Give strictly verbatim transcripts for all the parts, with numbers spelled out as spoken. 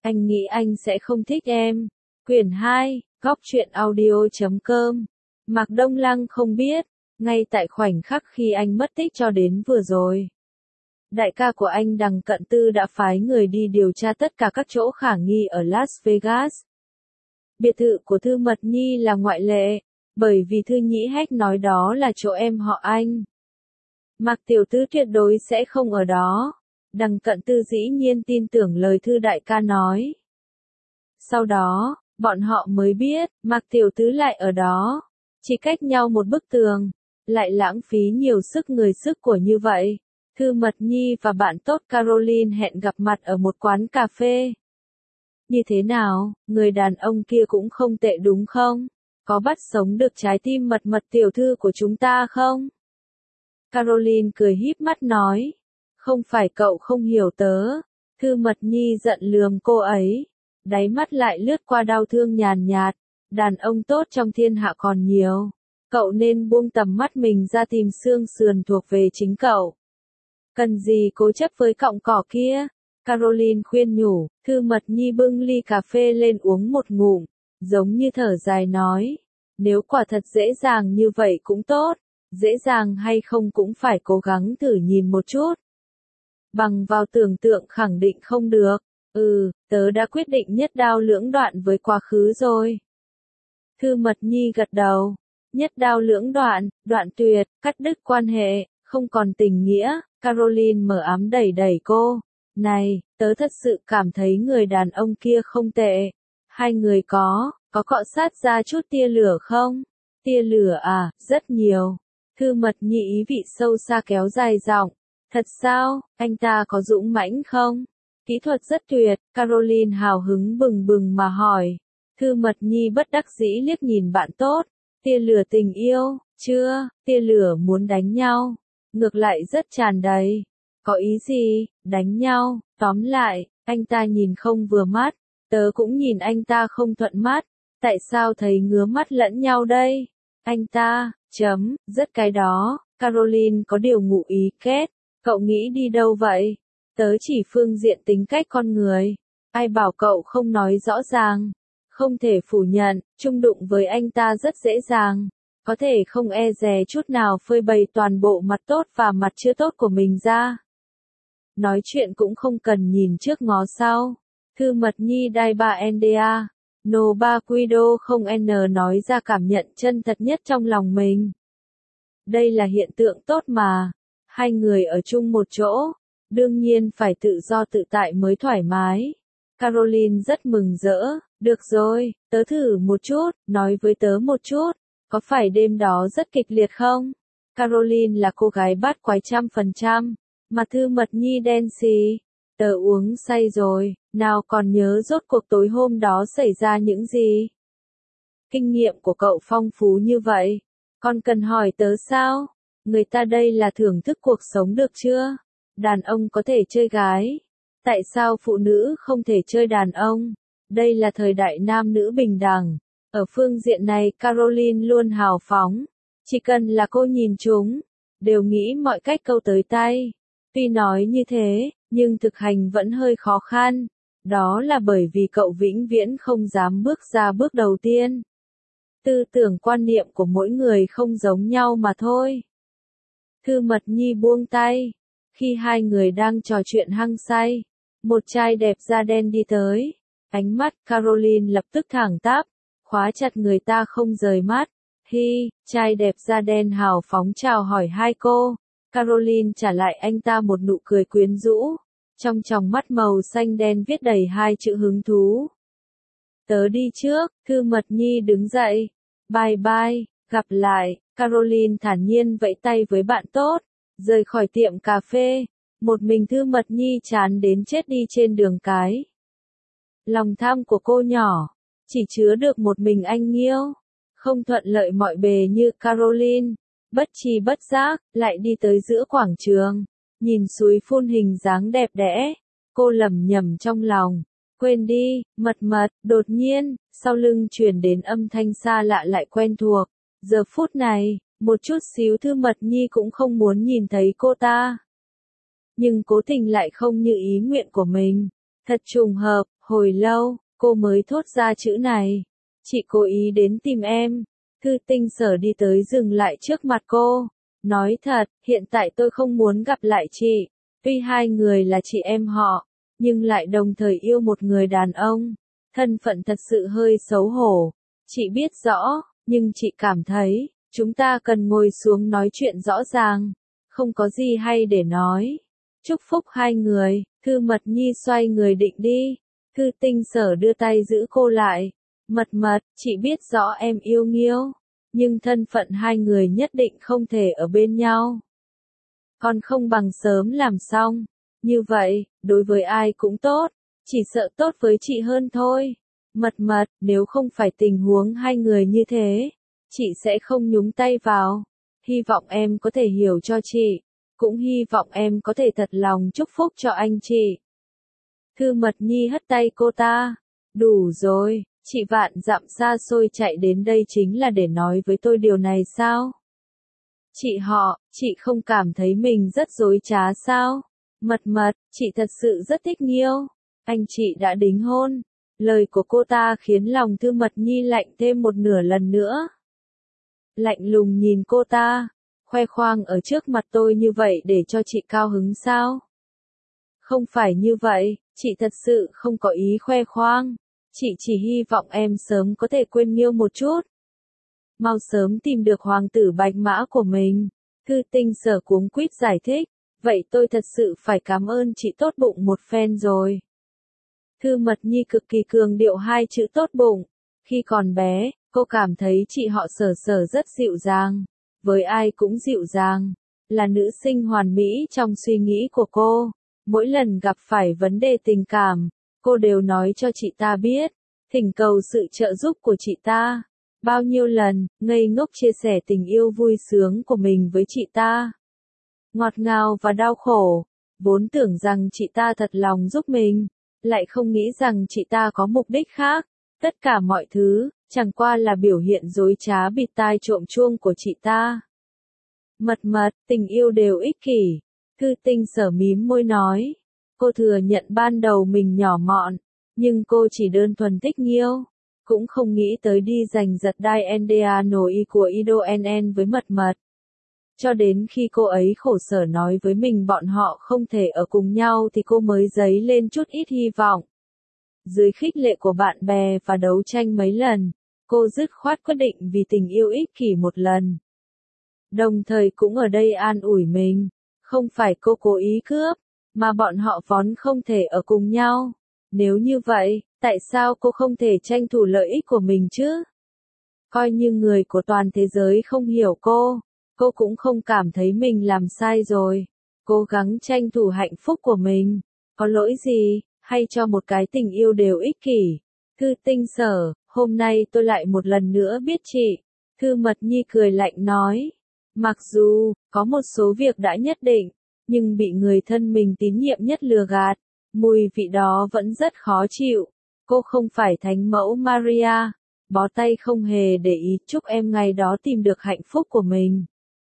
anh nghĩ anh sẽ không thích em. Quyển hai, góc truyện audio chấm com. Mạc Đông Lăng không biết, ngay tại khoảnh khắc khi anh mất tích cho đến vừa rồi. Đại ca của anh Đằng Cận Tư đã phái người đi điều tra tất cả các chỗ khả nghi ở Las Vegas. Biệt thự của Thư Mật Nhi là ngoại lệ, bởi vì Thư Nhĩ Hách nói đó là chỗ em họ anh. Mạc tiểu thư tuyệt đối sẽ không ở đó. Đằng Cận Tư dĩ nhiên tin tưởng lời Thư đại ca nói. Sau đó, bọn họ mới biết, Mạc tiểu thư lại ở đó. Chỉ cách nhau một bức tường, lại lãng phí nhiều sức người sức của như vậy. Thư Mật Nhi và bạn tốt Caroline hẹn gặp mặt ở một quán cà phê. Như thế nào, người đàn ông kia cũng không tệ đúng không? Có bắt sống được trái tim mật mật tiểu thư của chúng ta không? Caroline cười híp mắt nói. Không phải cậu không hiểu tớ. Thư Mật Nhi giận lườm cô ấy. Đáy mắt lại lướt qua đau thương nhàn nhạt. Đàn ông tốt trong thiên hạ còn nhiều. Cậu nên buông tầm mắt mình ra tìm xương sườn thuộc về chính cậu. Cần gì cố chấp với cọng cỏ kia? Caroline khuyên nhủ. Thư Mật Nhi bưng ly cà phê lên uống một ngụm, giống như thở dài nói. Nếu quả thật dễ dàng như vậy cũng tốt, dễ dàng hay không cũng phải cố gắng thử nhìn một chút. Bằng vào tưởng tượng khẳng định không được. Ừ, tớ đã quyết định nhất đao lưỡng đoạn với quá khứ rồi. Thư Mật Nhi gật đầu. Nhất đao lưỡng đoạn, đoạn tuyệt, cắt đứt quan hệ, không còn tình nghĩa. Caroline mờ ám đẩy đẩy cô. Này, tớ thật sự cảm thấy người đàn ông kia không tệ. Hai người có, có cọ sát ra chút tia lửa không? Tia lửa à, rất nhiều. Thư Mật Nhi ý vị sâu xa kéo dài giọng. Thật sao, anh ta có dũng mãnh không? Kỹ thuật rất tuyệt, Caroline hào hứng bừng bừng mà hỏi. Thư Mật Nhi bất đắc dĩ liếc nhìn bạn tốt. Tia lửa tình yêu, chưa, tia lửa muốn đánh nhau. Ngược lại rất tràn đầy. Có ý gì, đánh nhau, tóm lại, anh ta nhìn không vừa mắt. Tớ cũng nhìn anh ta không thuận mắt. Tại sao thấy ngứa mắt lẫn nhau đây? Anh ta, chấm, rất cái đó. Caroline có điều ngụ ý kết. Cậu nghĩ đi đâu vậy? Tớ chỉ phương diện tính cách con người. Ai bảo cậu không nói rõ ràng? Không thể phủ nhận, chung đụng với anh ta rất dễ dàng. Có thể không e dè chút nào phơi bày toàn bộ mặt tốt và mặt chưa tốt của mình ra. Nói chuyện cũng không cần nhìn trước ngó sau. Thư Mật Nhi đai ba en đê a. No ba Quido không N nói ra cảm nhận chân thật nhất trong lòng mình. Đây là hiện tượng tốt mà. Hai người ở chung một chỗ. Đương nhiên phải tự do tự tại mới thoải mái. Caroline rất mừng rỡ. Được rồi, tớ thử một chút, nói với tớ một chút. Có phải đêm đó rất kịch liệt không? Caroline là cô gái bát quái trăm phần trăm. Mà Thư Mật Nhi đen xì. Tớ uống say rồi, nào còn nhớ rốt cuộc tối hôm đó xảy ra những gì? Kinh nghiệm của cậu phong phú như vậy. Còn cần hỏi tớ sao? Người ta đây là thưởng thức cuộc sống được chưa? Đàn ông có thể chơi gái. Tại sao phụ nữ không thể chơi đàn ông? Đây là thời đại nam nữ bình đẳng. Ở phương diện này Caroline luôn hào phóng. Chỉ cần là cô nhìn chúng, đều nghĩ mọi cách câu tới tay. Tuy nói như thế, nhưng thực hành vẫn hơi khó khăn. Đó là bởi vì cậu vĩnh viễn không dám bước ra bước đầu tiên. Tư tưởng quan niệm của mỗi người không giống nhau mà thôi. Thư Mật Nhi buông tay. Khi hai người đang trò chuyện hăng say, một trai đẹp da đen đi tới. Ánh mắt Caroline lập tức thẳng tắp, khóa chặt người ta không rời mắt. Hi, trai đẹp da đen hào phóng chào hỏi hai cô. Caroline trả lại anh ta một nụ cười quyến rũ. Trong tròng mắt màu xanh đen viết đầy hai chữ hứng thú. Tớ đi trước, Thư Mật Nhi đứng dậy. Bye bye, gặp lại. Caroline thản nhiên vẫy tay với bạn tốt, rời khỏi tiệm cà phê. Một mình Thư Mật Nhi chán đến chết đi trên đường cái. Lòng tham của cô nhỏ, chỉ chứa được một mình anh Nghiêu. Không thuận lợi mọi bề như Caroline. Bất tri bất giác, lại đi tới giữa quảng trường. Nhìn suối phun hình dáng đẹp đẽ. Cô lẩm nhẩm trong lòng. Quên đi, mật mật, đột nhiên, sau lưng truyền đến âm thanh xa lạ lại quen thuộc. Giờ phút này, một chút xíu Thư Mật Nhi cũng không muốn nhìn thấy cô ta. Nhưng cố tình lại không như ý nguyện của mình. Thật trùng hợp, Hồi lâu, cô mới thốt ra chữ này. Chị cố ý đến tìm em. Thư Tinh Sở đi tới dừng lại trước mặt cô. Nói thật, hiện tại tôi không muốn gặp lại chị. Tuy hai người là chị em họ, nhưng lại đồng thời yêu một người đàn ông. Thân phận thật sự hơi xấu hổ. Chị biết rõ, nhưng chị cảm thấy, chúng ta cần ngồi xuống nói chuyện rõ ràng. Không có gì hay để nói. Chúc phúc hai người. Thư Mật Nhi xoay người định đi. Thư Tinh Sở đưa tay giữ cô lại. Mật Mật, chị biết rõ em yêu Nghiêu, nhưng thân phận hai người nhất định không thể ở bên nhau. Còn không bằng sớm làm xong. Như vậy, đối với ai cũng tốt, chỉ sợ tốt với chị hơn thôi. Mật Mật, nếu không phải tình huống hai người như thế, chị sẽ không nhúng tay vào. Hy vọng em có thể hiểu cho chị, cũng hy vọng em có thể thật lòng chúc phúc cho anh chị. Thư Mật Nhi hất tay cô ta. Đủ rồi, chị vạn dặm xa xôi chạy đến đây chính là để nói với tôi điều này sao? Chị họ, chị không cảm thấy mình rất dối trá sao? Mật Mật, chị thật sự rất thích Nghiêu. Anh chị đã đính hôn. Lời của cô ta khiến lòng Thư Mật Nhi lạnh thêm một nửa lần nữa. Lạnh lùng nhìn cô ta. Khoe khoang ở trước mặt tôi như vậy để cho chị cao hứng sao? Không phải như vậy, chị thật sự không có ý khoe khoang. Chị chỉ hy vọng em sớm có thể quên Nghiêu một chút. Mau sớm tìm được hoàng tử bạch mã của mình. Thư Tinh Sở cuống quýt giải thích. Vậy tôi thật sự phải cảm ơn chị tốt bụng một phen rồi. Thư Mật Nhi cực kỳ cường điệu hai chữ tốt bụng. Khi còn bé, cô cảm thấy chị họ Sở Sở rất dịu dàng. Với ai cũng dịu dàng. Là nữ sinh hoàn mỹ trong suy nghĩ của cô. Mỗi lần gặp phải vấn đề tình cảm, cô đều nói cho chị ta biết. Thỉnh cầu sự trợ giúp của chị ta. Bao nhiêu lần, ngây ngốc chia sẻ tình yêu vui sướng của mình với chị ta. Ngọt ngào và đau khổ. Vốn tưởng rằng chị ta thật lòng giúp mình. Lại không nghĩ rằng chị ta có mục đích khác. Tất cả mọi thứ, chẳng qua là biểu hiện dối trá bịt tai trộm chuông của chị ta. Mật Mật, tình yêu đều ích kỷ. Thư Tinh Sở mím môi nói. Cô thừa nhận ban đầu mình nhỏ mọn, nhưng cô chỉ đơn thuần thích Nghiêu. Cũng không nghĩ tới đi giành giật đai en đê a nổi của Ido en en với Mật Mật. Cho đến khi cô ấy khổ sở nói với mình bọn họ không thể ở cùng nhau thì cô mới dấy lên chút ít hy vọng. Dưới khích lệ của bạn bè và đấu tranh mấy lần, cô dứt khoát quyết định vì tình yêu ích kỷ một lần. Đồng thời cũng ở đây an ủi mình, không phải cô cố ý cướp, mà bọn họ vốn không thể ở cùng nhau. Nếu như vậy, tại sao cô không thể tranh thủ lợi ích của mình chứ? Coi như người của toàn thế giới không hiểu cô, cô cũng không cảm thấy mình làm sai rồi. Cố gắng tranh thủ hạnh phúc của mình, có lỗi gì, hay cho một cái tình yêu đều ích kỷ. Thư Tinh Sở, hôm nay tôi lại một lần nữa biết chị. Thư Mật Nhi cười lạnh nói. Mặc dù, có một số việc đã nhất định, nhưng bị người thân mình tín nhiệm nhất lừa gạt, mùi vị đó vẫn rất khó chịu. Cô không phải thánh mẫu Maria, bó tay không hề để ý, chúc em ngày đó tìm được hạnh phúc của mình.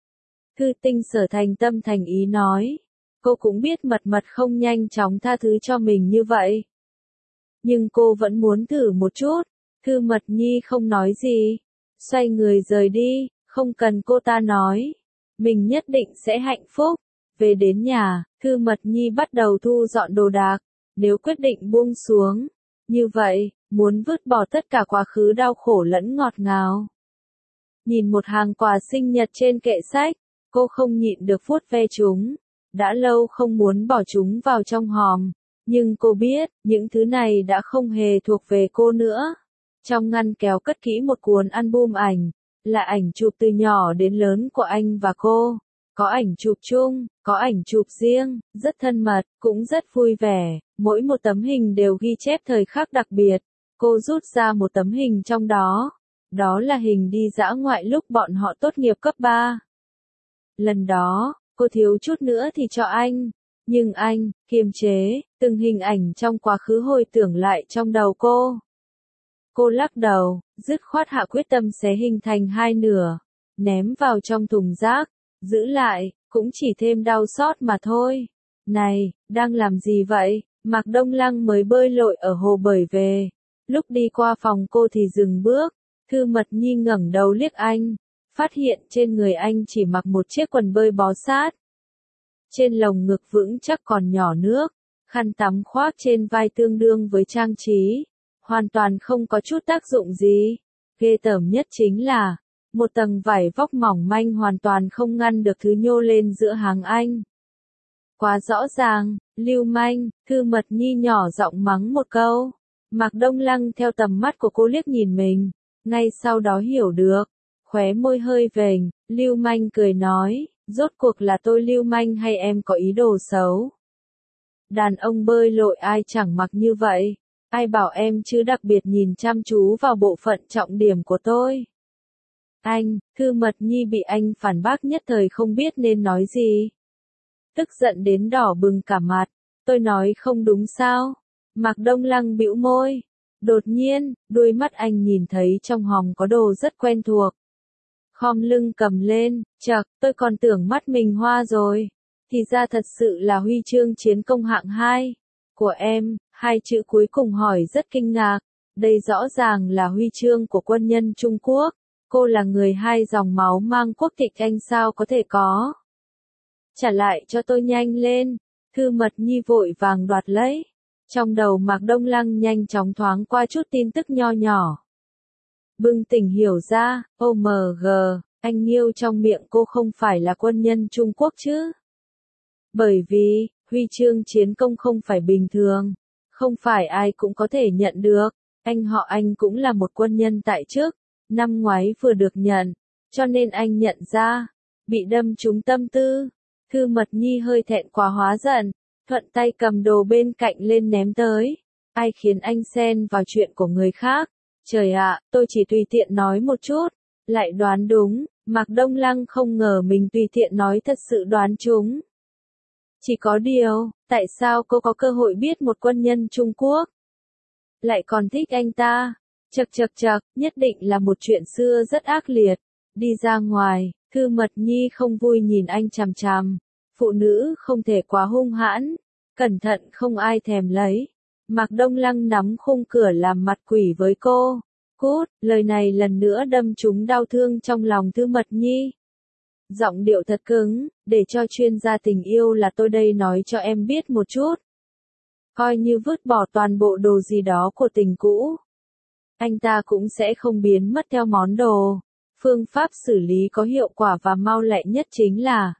Thư Tinh Sở thành tâm thành ý nói. Cô cũng biết Mật Mật không nhanh chóng tha thứ cho mình như vậy. Nhưng cô vẫn muốn thử một chút. Thư Mật Nhi không nói gì. Xoay người rời đi, không cần cô ta nói. Mình nhất định sẽ hạnh phúc. Về đến nhà, Thư Mật Nhi bắt đầu thu dọn đồ đạc. Nếu quyết định buông xuống, như vậy, muốn vứt bỏ tất cả quá khứ đau khổ lẫn ngọt ngào. Nhìn một hàng quà sinh nhật trên kệ sách, cô không nhịn được vuốt ve chúng. Đã lâu không muốn bỏ chúng vào trong hòm, nhưng cô biết, những thứ này đã không hề thuộc về cô nữa. Trong ngăn kéo cất kỹ một cuốn album ảnh, là ảnh chụp từ nhỏ đến lớn của anh và cô. Có ảnh chụp chung, có ảnh chụp riêng, rất thân mật, cũng rất vui vẻ, mỗi một tấm hình đều ghi chép thời khắc đặc biệt. Cô rút ra một tấm hình trong đó, đó là hình đi dã ngoại lúc bọn họ tốt nghiệp cấp ba. Lần đó, cô thiếu chút nữa thì cho anh, nhưng anh, kiềm chế, từng hình ảnh trong quá khứ hồi tưởng lại trong đầu cô. Cô lắc đầu, dứt khoát hạ quyết tâm xé hình thành hai nửa, ném vào trong thùng rác, giữ lại, cũng chỉ thêm đau xót mà thôi. Này, đang làm gì vậy? Mạc Đông Lăng mới bơi lội ở hồ bơi về. Lúc đi qua phòng cô thì dừng bước. Thư Mật Nhi ngẩng đầu liếc anh. Phát hiện trên người anh chỉ mặc một chiếc quần bơi bó sát. Trên lồng ngực vững chắc còn nhỏ nước. Khăn tắm khoác trên vai tương đương với trang trí. Hoàn toàn không có chút tác dụng gì. Ghê tởm nhất chính là, một tầng vải vóc mỏng manh hoàn toàn không ngăn được thứ nhô lên giữa hàng anh. Quá rõ ràng, lưu manh, Thư Mật Nhi nhỏ giọng mắng một câu. Mạc Đông Lăng theo tầm mắt của cô liếc nhìn mình, ngay sau đó hiểu được. Khóe môi hơi vểnh, lưu manh cười nói, rốt cuộc là tôi lưu manh hay em có ý đồ xấu? Đàn ông bơi lội ai chẳng mặc như vậy, ai bảo em chứ đặc biệt nhìn chăm chú vào bộ phận trọng điểm của tôi. Anh, Thư Mật Nhi bị anh phản bác nhất thời không biết nên nói gì. Tức giận đến đỏ bừng cả mặt, tôi nói không đúng sao? Mạc Đông Lăng bĩu môi. Đột nhiên, đuôi mắt anh nhìn thấy trong hòm có đồ rất quen thuộc. Khom lưng cầm lên, chậc, tôi còn tưởng mắt mình hoa rồi. Thì ra thật sự là huy chương chiến công hạng hai. Của em, hai chữ cuối cùng hỏi rất kinh ngạc. Đây rõ ràng là huy chương của quân nhân Trung Quốc. Cô là người hai dòng máu mang quốc tịch anh sao có thể có. Trả lại cho tôi nhanh lên. Thư Mật Nhi vội vàng đoạt lấy. Trong đầu Mạc Đông Lăng nhanh chóng thoáng qua chút tin tức nho nhỏ. Bừng tỉnh hiểu ra, ô em giê, anh Nghiêu trong miệng cô không phải là quân nhân Trung Quốc chứ. Bởi vì, huy chương chiến công không phải bình thường. Không phải ai cũng có thể nhận được. Anh họ anh cũng là một quân nhân tại chức. Năm ngoái vừa được nhận. Cho nên anh nhận ra. Bị đâm trúng tâm tư. Thư Mật Nhi hơi thẹn quá hóa giận. Thuận tay cầm đồ bên cạnh lên ném tới. Ai khiến anh xen vào chuyện của người khác? Trời ạ, tôi chỉ tùy tiện nói một chút. Lại đoán đúng. Mạc Đông Lăng không ngờ mình tùy tiện nói thật sự đoán trúng. Chỉ có điều, tại sao cô có cơ hội biết một quân nhân Trung Quốc? Lại còn thích anh ta? Chậc chậc chậc, nhất định là một chuyện xưa rất ác liệt. Đi ra ngoài, Thư Mật Nhi không vui nhìn anh chằm chằm. Phụ nữ không thể quá hung hãn. Cẩn thận không ai thèm lấy. Mạc Đông Lăng nắm khung cửa làm mặt quỷ với cô. Cút, lời này lần nữa đâm trúng đau thương trong lòng Thư Mật Nhi. Giọng điệu thật cứng, để cho chuyên gia tình yêu là tôi đây nói cho em biết một chút. Coi như vứt bỏ toàn bộ đồ gì đó của tình cũ. Anh ta cũng sẽ không biến mất theo món đồ. Phương pháp xử lý có hiệu quả và mau lẹ nhất chính là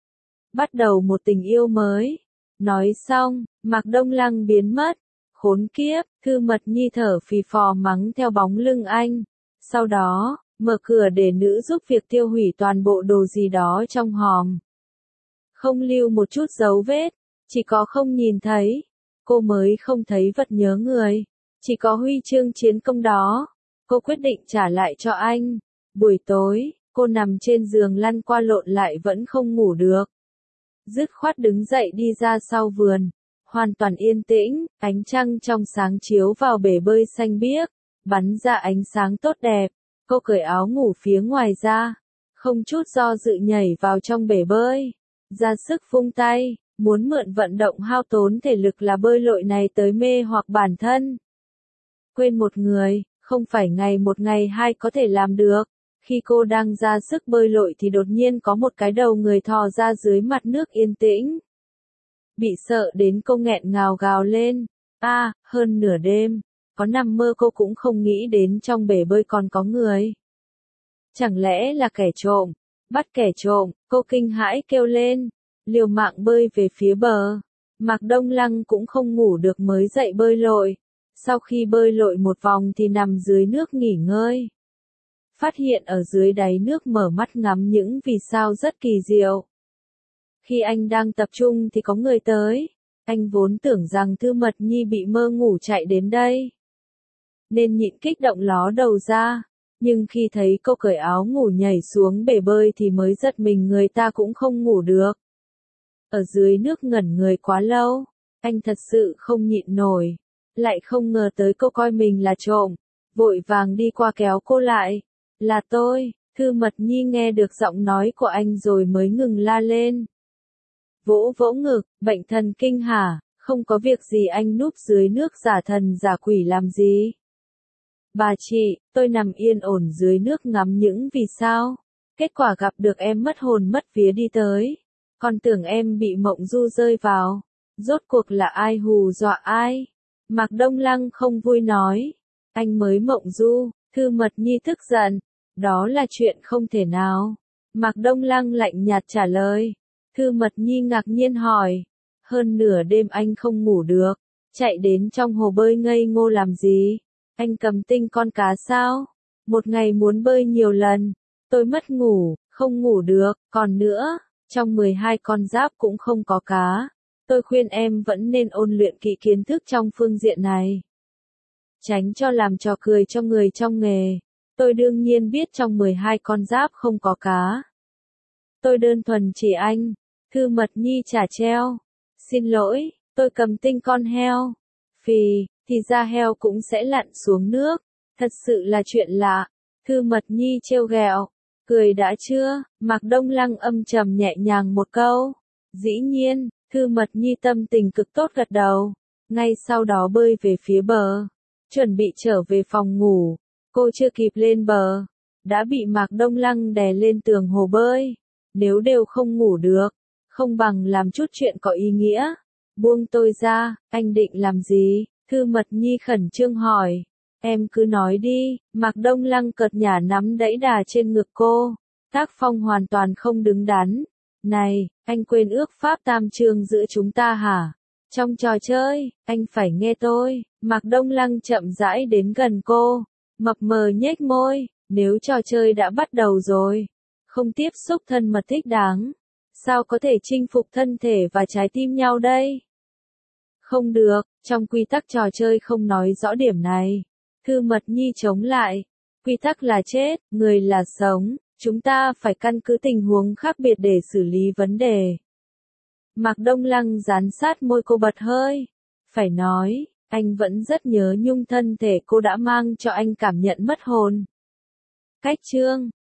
bắt đầu một tình yêu mới. Nói xong, Mạc Đông Lăng biến mất. Khốn kiếp, Thư Mật Nhi thở phì phò mắng theo bóng lưng anh. Sau đó, mở cửa để nữ giúp việc tiêu hủy toàn bộ đồ gì đó trong hòm. Không lưu một chút dấu vết, chỉ có không nhìn thấy. Cô mới không thấy vật nhớ người. Chỉ có huy chương chiến công đó. Cô quyết định trả lại cho anh. Buổi tối, cô nằm trên giường lăn qua lộn lại vẫn không ngủ được. Dứt khoát đứng dậy đi ra sau vườn. Hoàn toàn yên tĩnh, ánh trăng trong sáng chiếu vào bể bơi xanh biếc, bắn ra ánh sáng tốt đẹp. Cô cởi áo ngủ phía ngoài ra, không chút do dự nhảy vào trong bể bơi, ra sức vung tay, muốn mượn vận động hao tốn thể lực là bơi lội này tới mê hoặc bản thân. Quên một người, không phải ngày một ngày hai có thể làm được. Khi cô đang ra sức bơi lội thì đột nhiên có một cái đầu người thò ra dưới mặt nước yên tĩnh. Bị sợ đến cô nghẹn ngào gào lên. A, à, hơn nửa đêm, có nằm mơ cô cũng không nghĩ đến trong bể bơi còn có người. Chẳng lẽ là kẻ trộm? Bắt kẻ trộm, cô kinh hãi kêu lên, liều mạng bơi về phía bờ. Mạc Đông Lăng cũng không ngủ được mới dậy bơi lội. Sau khi bơi lội một vòng thì nằm dưới nước nghỉ ngơi. Phát hiện ở dưới đáy nước mở mắt ngắm những vì sao rất kỳ diệu. Khi anh đang tập trung thì có người tới. Anh vốn tưởng rằng Thư Mật Nhi bị mơ ngủ chạy đến đây. Nên nhịn kích động ló đầu ra. Nhưng khi thấy cô cởi áo ngủ nhảy xuống bể bơi thì mới giật mình người ta cũng không ngủ được. Ở dưới nước ngẩn người quá lâu. Anh thật sự không nhịn nổi. Lại không ngờ tới cô coi mình là trộm. Vội vàng đi qua kéo cô lại. Là tôi. Thư Mật Nhi nghe được giọng nói của anh rồi mới ngừng la lên. Vỗ vỗ ngực, bệnh thần kinh hả? Không có việc gì anh núp dưới nước giả thần giả quỷ làm gì? Bà chị, tôi nằm yên ổn dưới nước ngắm những vì sao. Kết quả gặp được em mất hồn mất vía đi tới. Còn tưởng em bị mộng du rơi vào. Rốt cuộc là ai hù dọa ai? Mạc Đông Lăng không vui nói. Anh mới mộng du, Thư Mật Nhi tức giận. Đó là chuyện không thể nào. Mạc Đông Lăng lạnh nhạt trả lời. Thư Mật Nhi ngạc nhiên hỏi. Hơn nửa đêm anh không ngủ được. Chạy đến trong hồ bơi ngây ngô làm gì? Anh cầm tinh con cá sao? Một ngày muốn bơi nhiều lần. Tôi mất ngủ, không ngủ được. Còn nữa, trong mười hai con giáp cũng không có cá. Tôi khuyên em vẫn nên ôn luyện kỹ kiến thức trong phương diện này. Tránh cho làm trò cười cho người trong nghề. Tôi đương nhiên biết trong mười hai con giáp không có cá. Tôi đơn thuần chỉ anh. Thư Mật Nhi trả treo. Xin lỗi, tôi cầm tinh con heo. Phì, thì ra heo cũng sẽ lặn xuống nước. Thật sự là chuyện lạ. Thư Mật Nhi trêu ghẹo. Cười đã chưa? Mạc Đông Lăng âm trầm nhẹ nhàng một câu. Dĩ nhiên, Thư Mật Nhi tâm tình cực tốt gật đầu. Ngay sau đó bơi về phía bờ. Chuẩn bị trở về phòng ngủ. Cô chưa kịp lên bờ. Đã bị Mạc Đông Lăng đè lên tường hồ bơi. Nếu đều không ngủ được. Không bằng làm chút chuyện có ý nghĩa. Buông tôi ra, anh định làm gì? Thư Mật Nhi khẩn trương hỏi. Em cứ nói đi. Mạc Đông Lăng cợt nhả nắm đẫy đà trên ngực cô. Tác phong hoàn toàn không đứng đắn. Này, anh quên ước pháp tam chương giữa chúng ta hả? Trong trò chơi, anh phải nghe tôi. Mạc Đông Lăng chậm rãi đến gần cô. Mập mờ nhếch môi. Nếu trò chơi đã bắt đầu rồi. Không tiếp xúc thân mật thích đáng. Sao có thể chinh phục thân thể và trái tim nhau đây? Không được, trong quy tắc trò chơi không nói rõ điểm này. Thư Mật Nhi chống lại. Quy tắc là chết, người là sống. Chúng ta phải căn cứ tình huống khác biệt để xử lý vấn đề. Mạc Đông Lăng dán sát môi cô bật hơi. Phải nói, anh vẫn rất nhớ nhung thân thể cô đã mang cho anh cảm nhận mất hồn. Cách chương